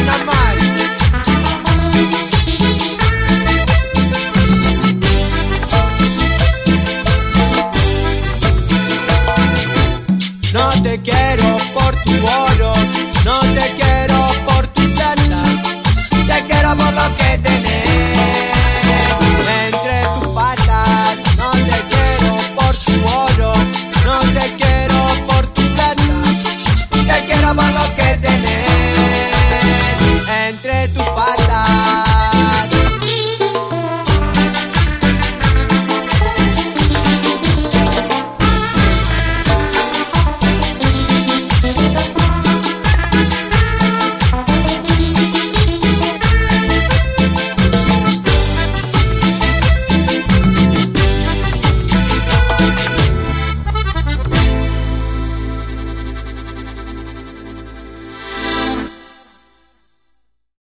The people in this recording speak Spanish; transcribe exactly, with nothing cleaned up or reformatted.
suena mal. No te quiero por tu oro, no te quiero por tu plata, te quiero por lo que tenés entre tus patas. No te quiero por tu oro, no te quiero por tu plata, te quiero por lo que tenés.